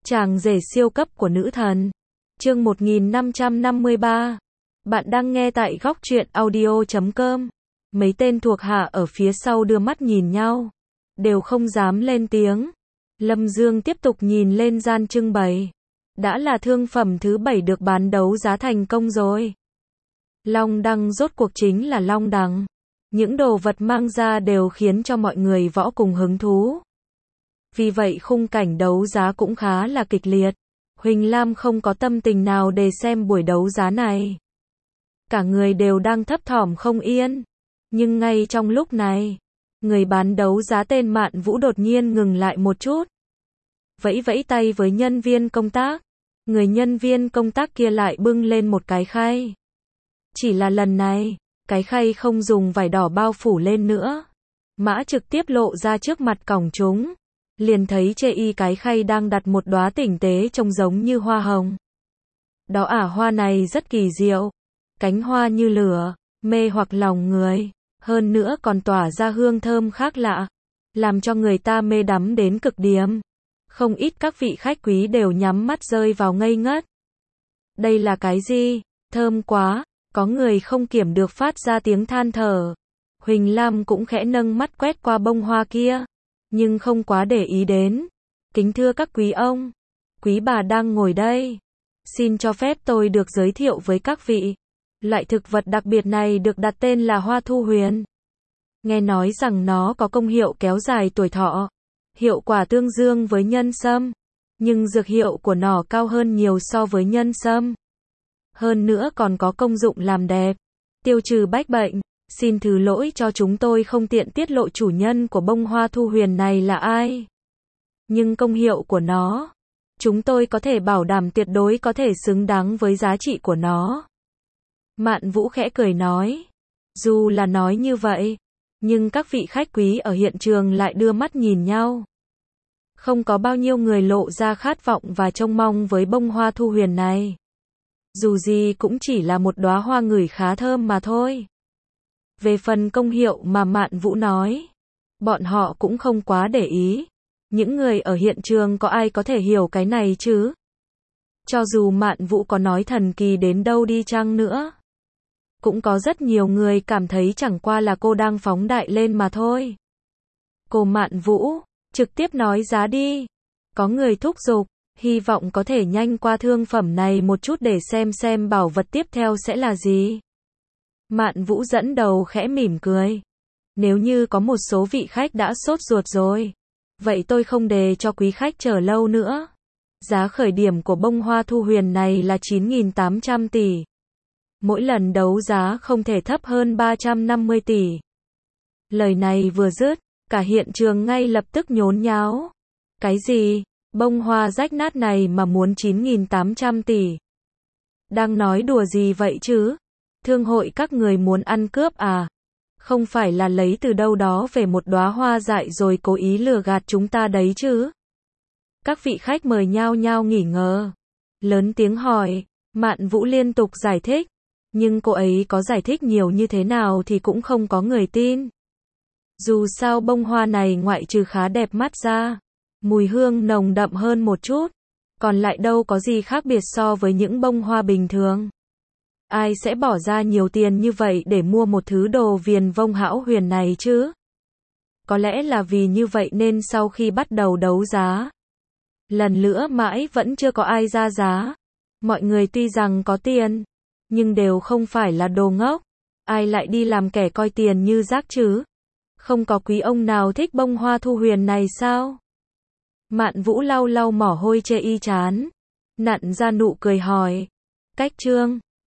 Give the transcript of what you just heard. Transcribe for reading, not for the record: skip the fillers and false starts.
Chàng rể siêu cấp của nữ thần. Chương 1553. Bạn đang nghe tại góc truyện audio.com. Mấy tên thuộc hạ ở phía sau đưa mắt nhìn nhau, đều không dám lên tiếng. Lâm Dương tiếp tục nhìn lên gian trưng bày. Đã là thương phẩm thứ 7 được bán đấu giá thành công rồi. Long đăng rốt cuộc chính là long đằng. Những đồ vật mang ra đều khiến cho mọi người võ cùng hứng thú. Vì vậy khung cảnh đấu giá cũng khá là kịch liệt. Huỳnh Lam không có tâm tình nào để xem buổi đấu giá này. Cả người đều đang thấp thỏm không yên. Nhưng ngay trong lúc này, người bán đấu giá tên Mạn Vũ đột nhiên ngừng lại một chút. Vẫy vẫy tay với nhân viên công tác. Người nhân viên công tác kia lại bưng lên một cái khay. Chỉ là lần này, cái khay không dùng vải đỏ bao phủ lên nữa. Mã trực tiếp lộ ra trước mặt cổng chúng. Liền thấy chê y cái khay đang đặt một đóa tinh tế trông giống như hoa hồng. Đó hoa này rất kỳ diệu. Cánh hoa như lửa, mê hoặc lòng người. Hơn nữa còn tỏa ra hương thơm khác lạ. Làm cho người ta mê đắm đến cực điểm. Không ít các vị khách quý đều nhắm mắt rơi vào ngây ngất. Đây là cái gì? Thơm quá. Có người không kiểm được phát ra tiếng than thở. Huỳnh Lam cũng khẽ nâng mắt quét qua bông hoa kia. Nhưng không quá để ý đến. Kính thưa các quý ông, quý bà đang ngồi đây. Xin cho phép tôi được giới thiệu với các vị. Loại thực vật đặc biệt này được đặt tên là hoa thu huyền. Nghe nói rằng nó có công hiệu kéo dài tuổi thọ. Hiệu quả tương đương với nhân sâm. Nhưng dược hiệu của nó cao hơn nhiều so với nhân sâm. Hơn nữa còn có công dụng làm đẹp, tiêu trừ bách bệnh. Xin thứ lỗi cho chúng tôi không tiện tiết lộ chủ nhân của bông hoa thu huyền này là ai. Nhưng công hiệu của nó, chúng tôi có thể bảo đảm tuyệt đối có thể xứng đáng với giá trị của nó. Mạn Vũ khẽ cười nói. Dù là nói như vậy, nhưng các vị khách quý ở hiện trường lại đưa mắt nhìn nhau. Không có bao nhiêu người lộ ra khát vọng và trông mong với bông hoa thu huyền này. Dù gì cũng chỉ là một đóa hoa ngửi khá thơm mà thôi. Về phần công hiệu mà Mạn Vũ nói, bọn họ cũng không quá để ý. Những người ở hiện trường có ai có thể hiểu cái này chứ? Cho dù Mạn Vũ có nói thần kỳ đến đâu đi chăng nữa, cũng có rất nhiều người cảm thấy chẳng qua là cô đang phóng đại lên mà thôi. Cô Mạn Vũ, trực tiếp nói giá đi. Có người thúc giục, hy vọng có thể nhanh qua thương phẩm này một chút để xem bảo vật tiếp theo sẽ là gì. Mạn Vũ dẫn đầu khẽ mỉm cười. Nếu như có một số vị khách đã sốt ruột rồi, vậy tôi không để cho quý khách chờ lâu nữa. Giá khởi điểm của bông hoa thu huyền này là 9.800 tỷ. Mỗi lần đấu giá không thể thấp hơn 350 tỷ. Lời này vừa dứt, cả hiện trường ngay lập tức nhốn nháo. Cái gì? Bông hoa rách nát này mà muốn 9.800 tỷ. Đang nói đùa gì vậy chứ? Thương hội các người muốn ăn cướp à? Không phải là lấy từ đâu đó về một đóa hoa dại rồi cố ý lừa gạt chúng ta đấy chứ? Các vị khách mời nhao nhao nghỉ ngờ. Lớn tiếng hỏi, Mạn Vũ liên tục giải thích. Nhưng cô ấy có giải thích nhiều như thế nào thì cũng không có người tin. Dù sao bông hoa này ngoại trừ khá đẹp mắt ra, mùi hương nồng đậm hơn một chút, còn lại đâu có gì khác biệt so với những bông hoa bình thường. Ai sẽ bỏ ra nhiều tiền như vậy để mua một thứ đồ viền vông hão huyền này chứ? Có lẽ là vì như vậy nên sau khi bắt đầu đấu giá, lần nữa mãi vẫn chưa có ai ra giá. Mọi người tuy rằng có tiền, nhưng đều không phải là đồ ngốc. Ai lại đi làm kẻ coi tiền như rác chứ? Không có quý ông nào thích bông hoa thu huyền này sao? Mạn Vũ lau lau mồ hôi chê y chán, nặn ra nụ cười hỏi. Cách Trương,